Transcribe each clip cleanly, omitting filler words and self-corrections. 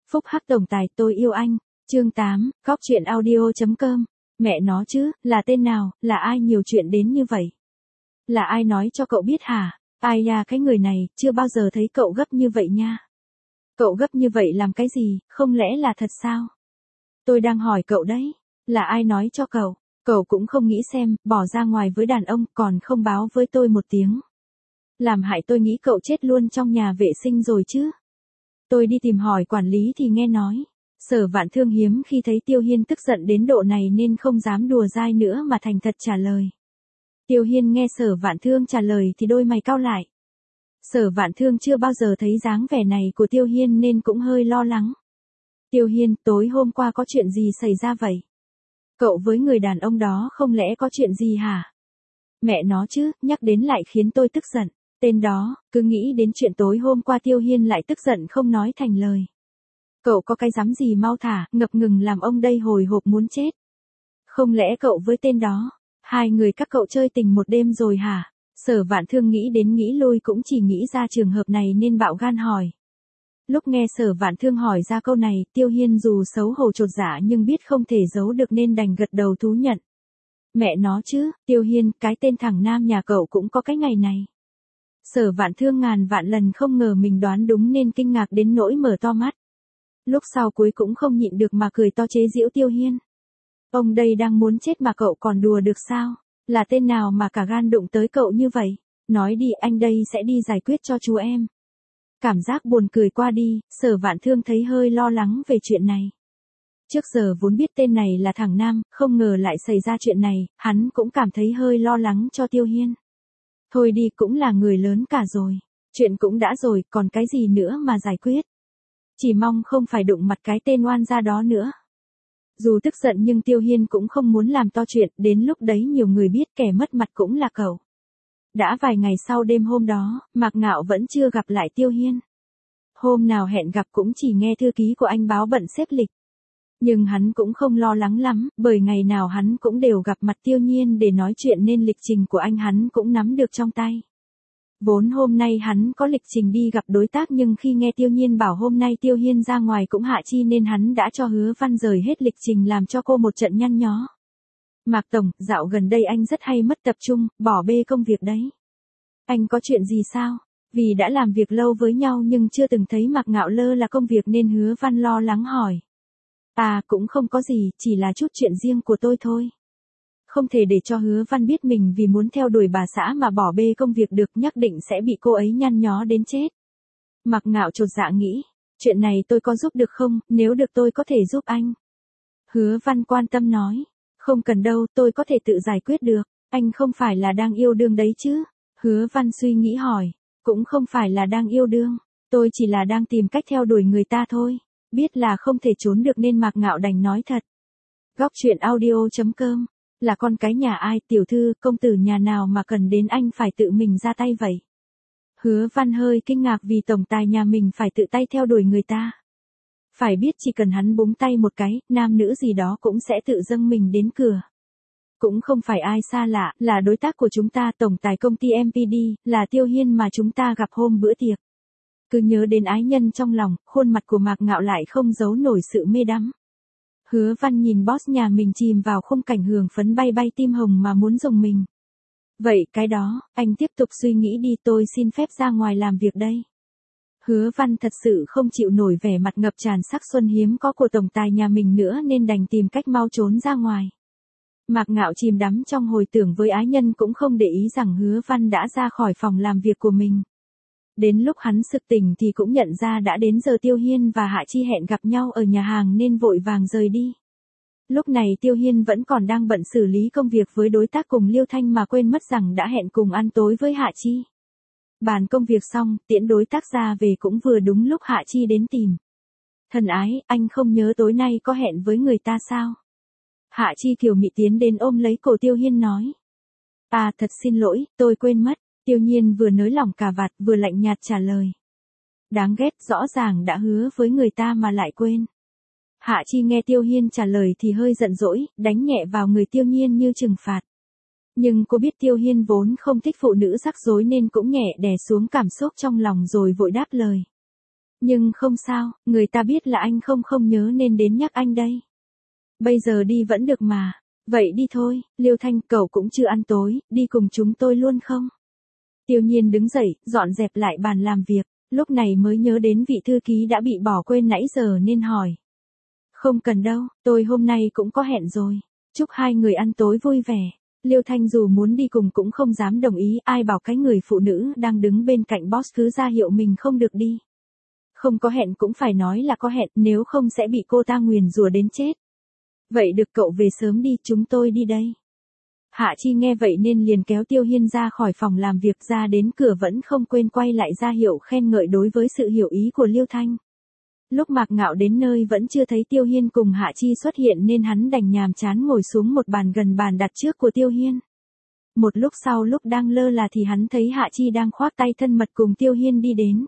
Phúc Hắc tổng tài tôi yêu anh. Chương 8, Góc truyện audio.com. Mẹ nó chứ, là tên nào, là ai nhiều chuyện đến như vậy? Là ai nói cho cậu biết hả? Ai da cái người này, chưa bao giờ thấy cậu gấp như vậy nha. Cậu gấp như vậy làm cái gì, không lẽ là thật sao? Tôi đang hỏi cậu đấy, là ai nói cho cậu? Cậu cũng không nghĩ xem, bỏ ra ngoài với đàn ông còn không báo với tôi một tiếng. Làm hại tôi nghĩ cậu chết luôn trong nhà vệ sinh rồi chứ. Tôi đi tìm hỏi quản lý thì nghe nói, Sở Vạn Thương hiếm khi thấy Tiêu Hiên tức giận đến độ này nên không dám đùa dai nữa mà thành thật trả lời. Tiêu Hiên nghe Sở Vạn Thương trả lời thì đôi mày cau lại. Sở Vạn Thương chưa bao giờ thấy dáng vẻ này của Tiêu Hiên nên cũng hơi lo lắng. Tiêu Hiên, tối hôm qua có chuyện gì xảy ra vậy? Cậu với người đàn ông đó không lẽ có chuyện gì hả? Mẹ nó chứ, nhắc đến lại khiến tôi tức giận. Tên đó, cứ nghĩ đến chuyện tối hôm qua Tiêu Hiên lại tức giận không nói thành lời. Cậu có cái dám gì mau thả, ngập ngừng làm ông đây hồi hộp muốn chết. Không lẽ cậu với tên đó, hai người các cậu chơi tình một đêm rồi hả? Sở Vạn Thương nghĩ đến nghĩ lui cũng chỉ nghĩ ra trường hợp này nên bạo gan hỏi. Lúc nghe Sở Vạn Thương hỏi ra câu này, Tiêu Hiên dù xấu hổ chột dạ nhưng biết không thể giấu được nên đành gật đầu thú nhận. Mẹ nó chứ, Tiêu Hiên, cái tên thằng nam nhà cậu cũng có cái ngày này. Sở Vạn Thương ngàn vạn lần không ngờ mình đoán đúng nên kinh ngạc đến nỗi mở to mắt. Lúc sau cuối cũng không nhịn được mà cười to chế giễu Tiêu Hiên. Ông đây đang muốn chết mà cậu còn đùa được sao? Là tên nào mà cả gan đụng tới cậu như vậy? Nói đi, anh đây sẽ đi giải quyết cho chú em. Cảm giác buồn cười qua đi, Sở Vạn Thương thấy hơi lo lắng về chuyện này. Trước giờ vốn biết tên này là thằng nam, không ngờ lại xảy ra chuyện này, hắn cũng cảm thấy hơi lo lắng cho Tiêu Hiên. Thôi đi, cũng là người lớn cả rồi. Chuyện cũng đã rồi, còn cái gì nữa mà giải quyết. Chỉ mong không phải đụng mặt cái tên oan gia đó nữa. Dù tức giận nhưng Tiêu Hiên cũng không muốn làm to chuyện, đến lúc đấy nhiều người biết kẻ mất mặt cũng là cậu. Đã vài ngày sau đêm hôm đó, Mạc Ngạo vẫn chưa gặp lại Tiêu Hiên. Hôm nào hẹn gặp cũng chỉ nghe thư ký của anh báo bận xếp lịch. Nhưng hắn cũng không lo lắng lắm, bởi ngày nào hắn cũng đều gặp mặt Tiêu Nhiên để nói chuyện nên lịch trình của anh hắn cũng nắm được trong tay. Vốn hôm nay hắn có lịch trình đi gặp đối tác nhưng khi nghe Tiêu Nhiên bảo hôm nay Tiêu Hiên ra ngoài cũng hạ chi nên hắn đã cho Hứa Văn rời hết lịch trình làm cho cô một trận nhăn nhó. Mạc Tổng, dạo gần đây anh rất hay mất tập trung, bỏ bê công việc đấy. Anh có chuyện gì sao? Vì đã làm việc lâu với nhau nhưng chưa từng thấy Mạc Ngạo lơ là công việc nên Hứa Văn lo lắng hỏi. À, cũng không có gì, chỉ là chút chuyện riêng của tôi thôi. Không thể để cho Hứa Văn biết mình vì muốn theo đuổi bà xã mà bỏ bê công việc được, nhất định sẽ bị cô ấy nhăn nhó đến chết. Mạc Ngạo chột dạ nghĩ, chuyện này tôi có giúp được không, nếu được tôi có thể giúp anh. Hứa Văn quan tâm nói, không cần đâu, tôi có thể tự giải quyết được, anh không phải là đang yêu đương đấy chứ. Hứa Văn suy nghĩ hỏi, cũng không phải là đang yêu đương, tôi chỉ là đang tìm cách theo đuổi người ta thôi. Biết là không thể trốn được nên Mạc Ngạo đành nói thật. Góc truyện audio.com. Là con cái nhà ai, tiểu thư, công tử nhà nào mà cần đến anh phải tự mình ra tay vậy? Hứa Văn hơi kinh ngạc vì tổng tài nhà mình phải tự tay theo đuổi người ta. Phải biết chỉ cần hắn búng tay một cái, nam nữ gì đó cũng sẽ tự dâng mình đến cửa. Cũng không phải ai xa lạ, là đối tác của chúng ta, tổng tài công ty MPD, là Tiêu Hiên mà chúng ta gặp hôm bữa tiệc. Cứ nhớ đến ái nhân trong lòng, khuôn mặt của Mạc Ngạo lại không giấu nổi sự mê đắm. Hứa Văn nhìn boss nhà mình chìm vào khung cảnh hưởng phấn bay bay tim hồng mà muốn rồng mình. Vậy cái đó, anh tiếp tục suy nghĩ đi, tôi xin phép ra ngoài làm việc đây. Hứa Văn thật sự không chịu nổi vẻ mặt ngập tràn sắc xuân hiếm có của tổng tài nhà mình nữa nên đành tìm cách mau trốn ra ngoài. Mạc Ngạo chìm đắm trong hồi tưởng với ái nhân cũng không để ý rằng Hứa Văn đã ra khỏi phòng làm việc của mình. Đến lúc hắn sực tỉnh thì cũng nhận ra đã đến giờ Tiêu Hiên và Hạ Chi hẹn gặp nhau ở nhà hàng nên vội vàng rời đi. Lúc này Tiêu Hiên vẫn còn đang bận xử lý công việc với đối tác cùng Liêu Thanh mà quên mất rằng đã hẹn cùng ăn tối với Hạ Chi. Bàn công việc xong, tiễn đối tác ra về cũng vừa đúng lúc Hạ Chi đến tìm. Thân ái, anh không nhớ tối nay có hẹn với người ta sao? Hạ Chi kiều mị tiến đến ôm lấy cổ Tiêu Hiên nói. À, thật xin lỗi, tôi quên mất. Tiêu Nhiên vừa nới lỏng cà vạt vừa lạnh nhạt trả lời. Đáng ghét, rõ ràng đã hứa với người ta mà lại quên. Hạ Chi nghe Tiêu Hiên trả lời thì hơi giận dỗi, đánh nhẹ vào người Tiêu Nhiên như trừng phạt. Nhưng cô biết Tiêu Hiên vốn không thích phụ nữ rắc rối nên cũng nhẹ đè xuống cảm xúc trong lòng rồi vội đáp lời. Nhưng không sao, người ta biết là anh không nhớ nên đến nhắc anh đây. Bây giờ đi vẫn được mà. Vậy đi thôi, Liêu Thanh, cậu cũng chưa ăn tối, đi cùng chúng tôi luôn không? Tiêu Nhiên đứng dậy, dọn dẹp lại bàn làm việc, lúc này mới nhớ đến vị thư ký đã bị bỏ quên nãy giờ nên hỏi. Không cần đâu, tôi hôm nay cũng có hẹn rồi. Chúc hai người ăn tối vui vẻ. Liêu Thanh dù muốn đi cùng cũng không dám đồng ý, ai bảo cái người phụ nữ đang đứng bên cạnh boss cứ ra hiệu mình không được đi. Không có hẹn cũng phải nói là có hẹn, nếu không sẽ bị cô ta nguyền rủa đến chết. Vậy được, cậu về sớm đi, chúng tôi đi đây. Hạ Chi nghe vậy nên liền kéo Tiêu Hiên ra khỏi phòng làm việc, ra đến cửa vẫn không quên quay lại ra hiệu khen ngợi đối với sự hiểu ý của Liêu Thanh. Lúc Mạc Ngạo đến nơi vẫn chưa thấy Tiêu Hiên cùng Hạ Chi xuất hiện nên hắn đành nhàm chán ngồi xuống một bàn gần bàn đặt trước của Tiêu Hiên. Một lúc sau, lúc đang lơ là thì hắn thấy Hạ Chi đang khoác tay thân mật cùng Tiêu Hiên đi đến.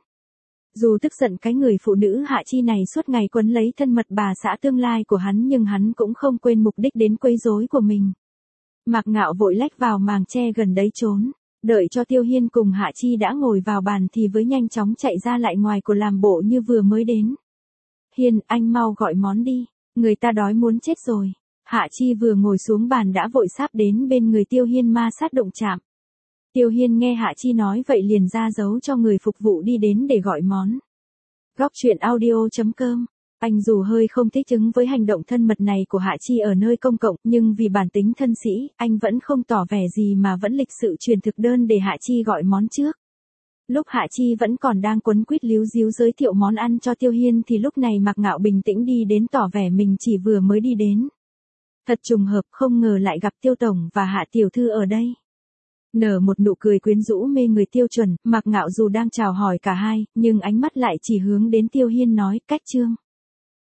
Dù tức giận cái người phụ nữ Hạ Chi này suốt ngày quấn lấy thân mật bà xã tương lai của hắn, nhưng hắn cũng không quên mục đích đến quấy rối của mình. Mạc Ngạo vội lách vào màng tre gần đấy trốn. Đợi cho Tiêu Hiên cùng Hạ Chi đã ngồi vào bàn thì với nhanh chóng chạy ra lại ngoài của làm bộ như vừa mới đến. Hiên, anh mau gọi món đi, người ta đói muốn chết rồi. Hạ Chi vừa ngồi xuống bàn đã vội sáp đến bên người Tiêu Hiên ma sát động chạm. Tiêu Hiên nghe Hạ Chi nói vậy liền ra dấu cho người phục vụ đi đến để gọi món. Góc truyện audio.com. Anh dù hơi không thích ứng với hành động thân mật này của Hạ Chi ở nơi công cộng, nhưng vì bản tính thân sĩ, anh vẫn không tỏ vẻ gì mà vẫn lịch sự truyền thực đơn để Hạ Chi gọi món trước. Lúc Hạ Chi vẫn còn đang quấn quýt líu díu giới thiệu món ăn cho Tiêu Hiên thì lúc này Mạc Ngạo bình tĩnh đi đến tỏ vẻ mình chỉ vừa mới đi đến. Thật trùng hợp, không ngờ lại gặp Tiêu Tổng và Hạ Tiểu Thư ở đây. Nở một nụ cười quyến rũ mê người Tiêu Chuẩn, Mạc Ngạo dù đang chào hỏi cả hai, nhưng ánh mắt lại chỉ hướng đến Tiêu Hiên nói, Cách Trương.